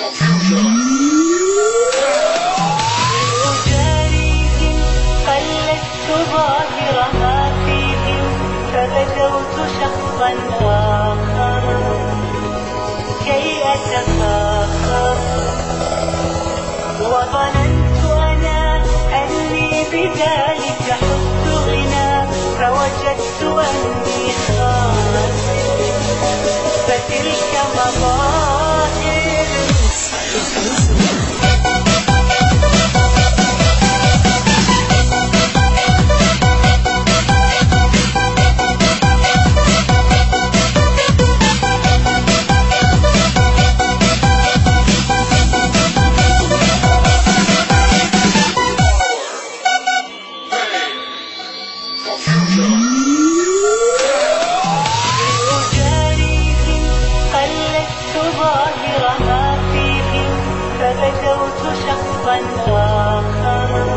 أجاريهم قلدت ظاهر ما فيهم فبدوت شخصا آخر كي أتفاخر وظننت أنا أني بذلك حزت غنى فوجدت أني خاسر فتلك مظاهر أجاريهم قلدت ظاهر ما فيهم فبدوت شخصا آخر